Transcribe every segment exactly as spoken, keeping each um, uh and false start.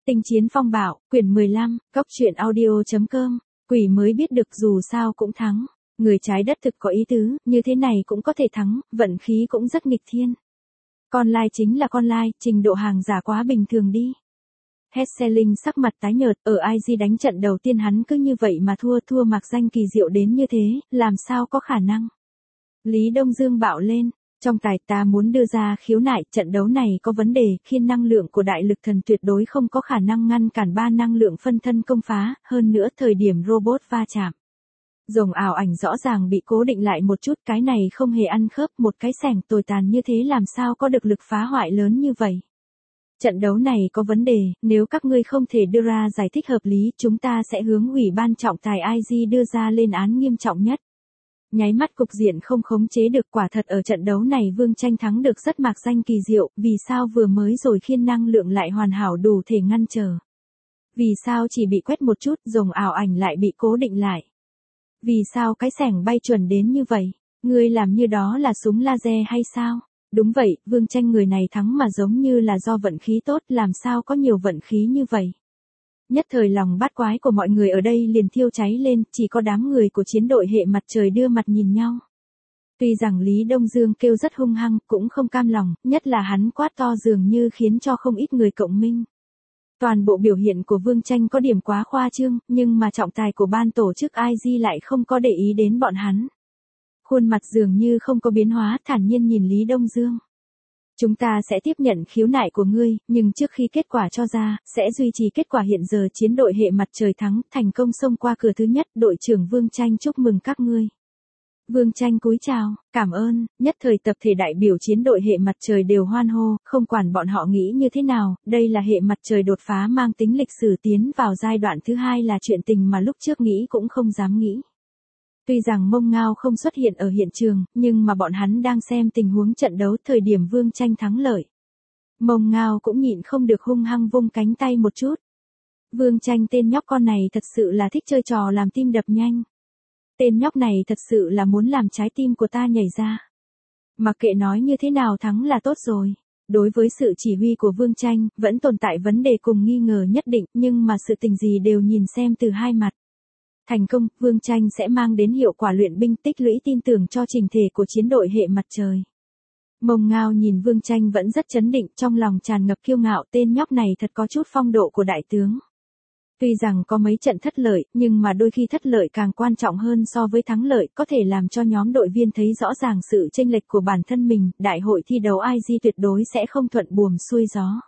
Tinh chiến phong bạo, quyển mười lăm, cốc truyện audio.com, quỷ mới biết được dù sao cũng thắng. Người trái đất thực có ý tứ, như thế này cũng có thể thắng, vận khí cũng rất nghịch thiên. Con lai chính là con lai, trình độ hàng giả quá bình thường đi. Hesseling sắc mặt tái nhợt, ở i giê đánh trận đầu tiên hắn cứ như vậy mà thua, thua mặc danh kỳ diệu đến như thế, làm sao có khả năng. Lý Đông Dương bạo lên, trong tài ta muốn đưa ra khiếu nại, trận đấu này có vấn đề, khiên năng lượng của đại lực thần tuyệt đối không có khả năng ngăn cản ba năng lượng phân thân công phá, hơn nữa thời điểm robot va chạm. Rồng ảo ảnh rõ ràng bị cố định lại một chút, cái này không hề ăn khớp, một cái sẻng tồi tàn như thế làm sao có được lực phá hoại lớn như vậy. Trận đấu này có vấn đề, nếu các ngươi không thể đưa ra giải thích hợp lý, chúng ta sẽ hướng ủy ban trọng tài i giê đưa ra lên án nghiêm trọng nhất. Nháy mắt cục diện không khống chế được, quả thật ở trận đấu này Vương Tranh thắng được rất mạc danh kỳ diệu, vì sao vừa mới rồi khiên năng lượng lại hoàn hảo đủ thể ngăn trở. Vì sao chỉ bị quét một chút, rồng ảo ảnh lại bị cố định lại. Vì sao cái sẻng bay chuẩn đến như vậy, ngươi làm như đó là súng laser hay sao? Đúng vậy, Vương Tranh người này thắng mà giống như là do vận khí tốt, làm sao có nhiều vận khí như vậy. Nhất thời lòng bát quái của mọi người ở đây liền thiêu cháy lên, chỉ có đám người của chiến đội hệ mặt trời đưa mặt nhìn nhau. Tuy rằng Lý Đông Dương kêu rất hung hăng, cũng không cam lòng, nhất là hắn quát to dường như khiến cho không ít người cộng minh. Toàn bộ biểu hiện của Vương Tranh có điểm quá khoa trương, nhưng mà trọng tài của ban tổ chức i giê lại không có để ý đến bọn hắn. Khuôn mặt dường như không có biến hóa, thản nhiên nhìn Lý Đông Dương. Chúng ta sẽ tiếp nhận khiếu nại của ngươi, nhưng trước khi kết quả cho ra, sẽ duy trì kết quả hiện giờ chiến đội hệ mặt trời thắng, thành công xông qua cửa thứ nhất, đội trưởng Vương Tranh chúc mừng các ngươi. Vương Tranh cúi chào, cảm ơn, nhất thời tập thể đại biểu chiến đội hệ mặt trời đều hoan hô, không quản bọn họ nghĩ như thế nào, đây là hệ mặt trời đột phá mang tính lịch sử tiến vào giai đoạn thứ hai là chuyện tình mà lúc trước nghĩ cũng không dám nghĩ. Tuy rằng Mông Ngao không xuất hiện ở hiện trường, nhưng mà bọn hắn đang xem tình huống trận đấu thời điểm Vương Tranh thắng lợi. Mông Ngao cũng nhịn không được hung hăng vung cánh tay một chút. Vương Tranh tên nhóc con này thật sự là thích chơi trò làm tim đập nhanh. Tên nhóc này thật sự là muốn làm trái tim của ta nhảy ra. Mặc kệ nói như thế nào thắng là tốt rồi. Đối với sự chỉ huy của Vương Tranh, vẫn tồn tại vấn đề cùng nghi ngờ nhất định, nhưng mà sự tình gì đều nhìn xem từ hai mặt. Thành công, Vương Tranh sẽ mang đến hiệu quả luyện binh tích lũy tin tưởng cho trình thể của chiến đội hệ mặt trời. Mông Ngao nhìn Vương Tranh vẫn rất chấn định, trong lòng tràn ngập kiêu ngạo, tên nhóc này thật có chút phong độ của đại tướng. Tuy rằng có mấy trận thất lợi, nhưng mà đôi khi thất lợi càng quan trọng hơn so với thắng lợi, có thể làm cho nhóm đội viên thấy rõ ràng sự chênh lệch của bản thân mình, đại hội thi đấu i giê tuyệt đối sẽ không thuận buồm xuôi gió.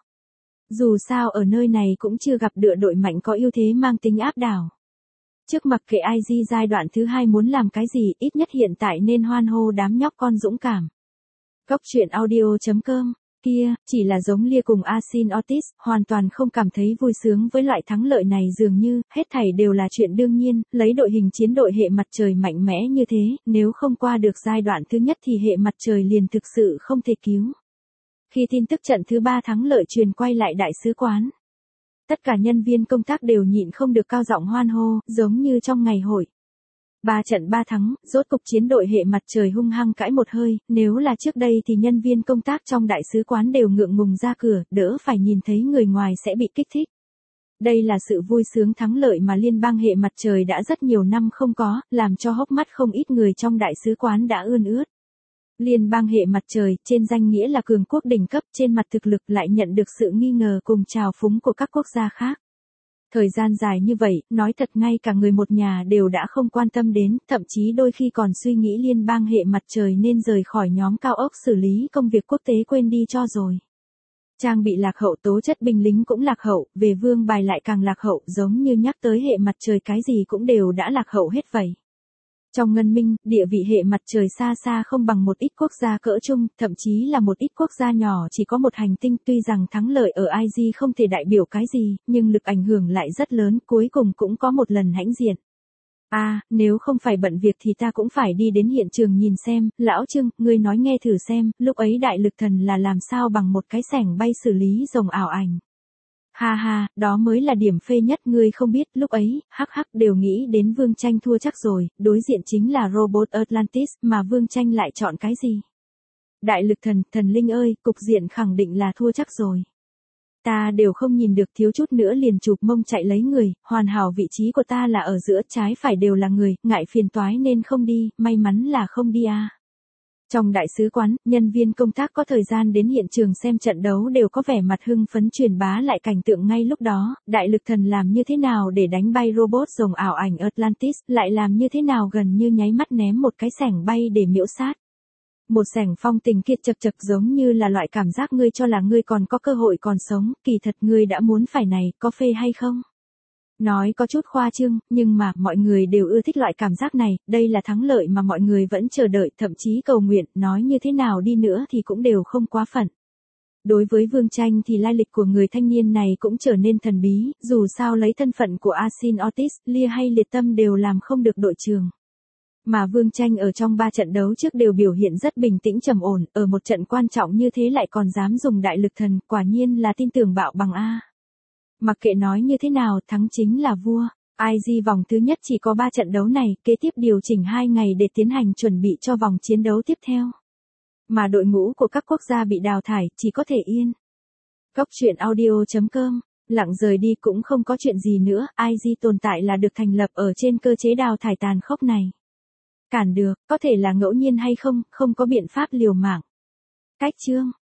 Dù sao ở nơi này cũng chưa gặp được đội mạnh có ưu thế mang tính áp đảo. Trước mặc kệ i giê giai đoạn thứ hai muốn làm cái gì, ít nhất hiện tại nên hoan hô đám nhóc con dũng cảm. Cốc truyện audio.com, kia, chỉ là giống Lia cùng Asin Otis, hoàn toàn không cảm thấy vui sướng với loại thắng lợi này dường như, hết thảy đều là chuyện đương nhiên, lấy đội hình chiến đội hệ mặt trời mạnh mẽ như thế, nếu không qua được giai đoạn thứ nhất thì hệ mặt trời liền thực sự không thể cứu. Khi tin tức trận thứ ba thắng lợi truyền quay lại đại sứ quán. Tất cả nhân viên công tác đều nhịn không được cao giọng hoan hô, giống như trong ngày hội. Ba trận ba thắng, rốt cục chiến đội hệ mặt trời hung hăng cãi một hơi, nếu là trước đây thì nhân viên công tác trong đại sứ quán đều ngượng ngùng ra cửa, đỡ phải nhìn thấy người ngoài sẽ bị kích thích. Đây là sự vui sướng thắng lợi mà liên bang hệ mặt trời đã rất nhiều năm không có, làm cho hốc mắt không ít người trong đại sứ quán đã ươn ướt. Liên bang hệ mặt trời, trên danh nghĩa là cường quốc đỉnh cấp, trên mặt thực lực lại nhận được sự nghi ngờ cùng trào phúng của các quốc gia khác. Thời gian dài như vậy, nói thật ngay cả người một nhà đều đã không quan tâm đến, thậm chí đôi khi còn suy nghĩ liên bang hệ mặt trời nên rời khỏi nhóm cao ốc xử lý công việc quốc tế quên đi cho rồi. Trang bị lạc hậu, tố chất binh lính cũng lạc hậu, về vương bài lại càng lạc hậu, giống như nhắc tới hệ mặt trời cái gì cũng đều đã lạc hậu hết vậy. Trong ngân minh, địa vị hệ mặt trời xa xa không bằng một ít quốc gia cỡ trung, thậm chí là một ít quốc gia nhỏ chỉ có một hành tinh, tuy rằng thắng lợi ở i giê không thể đại biểu cái gì, nhưng lực ảnh hưởng lại rất lớn, cuối cùng cũng có một lần hãnh diện. À, nếu không phải bận việc thì ta cũng phải đi đến hiện trường nhìn xem, lão Trương, ngươi nói nghe thử xem, lúc ấy đại lực thần là làm sao bằng một cái sẻng bay xử lý rồng ảo ảnh. Ha ha, đó mới là điểm phê nhất, ngươi không biết, lúc ấy, hắc hắc đều nghĩ đến Vương Tranh thua chắc rồi, đối diện chính là robot Atlantis, mà Vương Tranh lại chọn cái gì? Đại lực thần, thần linh ơi, cục diện khẳng định là thua chắc rồi. Ta đều không nhìn được, thiếu chút nữa liền chụp mông chạy lấy người, hoàn hảo vị trí của ta là ở giữa, trái phải đều là người, ngại phiền toái nên không đi, may mắn là không đi à. Trong đại sứ quán, nhân viên công tác có thời gian đến hiện trường xem trận đấu đều có vẻ mặt hưng phấn truyền bá lại cảnh tượng ngay lúc đó, đại lực thần làm như thế nào để đánh bay robot rồng ảo ảnh Atlantis, lại làm như thế nào gần như nháy mắt ném một cái xẻng bay để miễu sát. Một xẻng phong tình kia chật chật giống như là loại cảm giác ngươi cho là ngươi còn có cơ hội còn sống, kỳ thật ngươi đã muốn phải này, có phê hay không? Nói có chút khoa trương, nhưng mà mọi người đều ưa thích loại cảm giác này, đây là thắng lợi mà mọi người vẫn chờ đợi, thậm chí cầu nguyện, nói như thế nào đi nữa thì cũng đều không quá phận. Đối với Vương Tranh thì lai lịch của người thanh niên này cũng trở nên thần bí, dù sao lấy thân phận của Asin Otis, Lia hay Liệt Tâm đều làm không được đội trưởng. Mà Vương Tranh ở trong ba trận đấu trước đều biểu hiện rất bình tĩnh trầm ổn, ở một trận quan trọng như thế lại còn dám dùng đại lực thần, quả nhiên là tin tưởng bạo bằng A. Mặc kệ nói như thế nào, thắng chính là vua. i giê vòng thứ nhất chỉ có ba trận đấu này, kế tiếp điều chỉnh hai ngày để tiến hành chuẩn bị cho vòng chiến đấu tiếp theo. Mà đội ngũ của các quốc gia bị đào thải, chỉ có thể yên. Góc truyện audio chấm com, lặng rời đi cũng không có chuyện gì nữa, i giê tồn tại là được thành lập ở trên cơ chế đào thải tàn khốc này. Cản được, có thể là ngẫu nhiên hay không, không có biện pháp liều mạng. Cách chương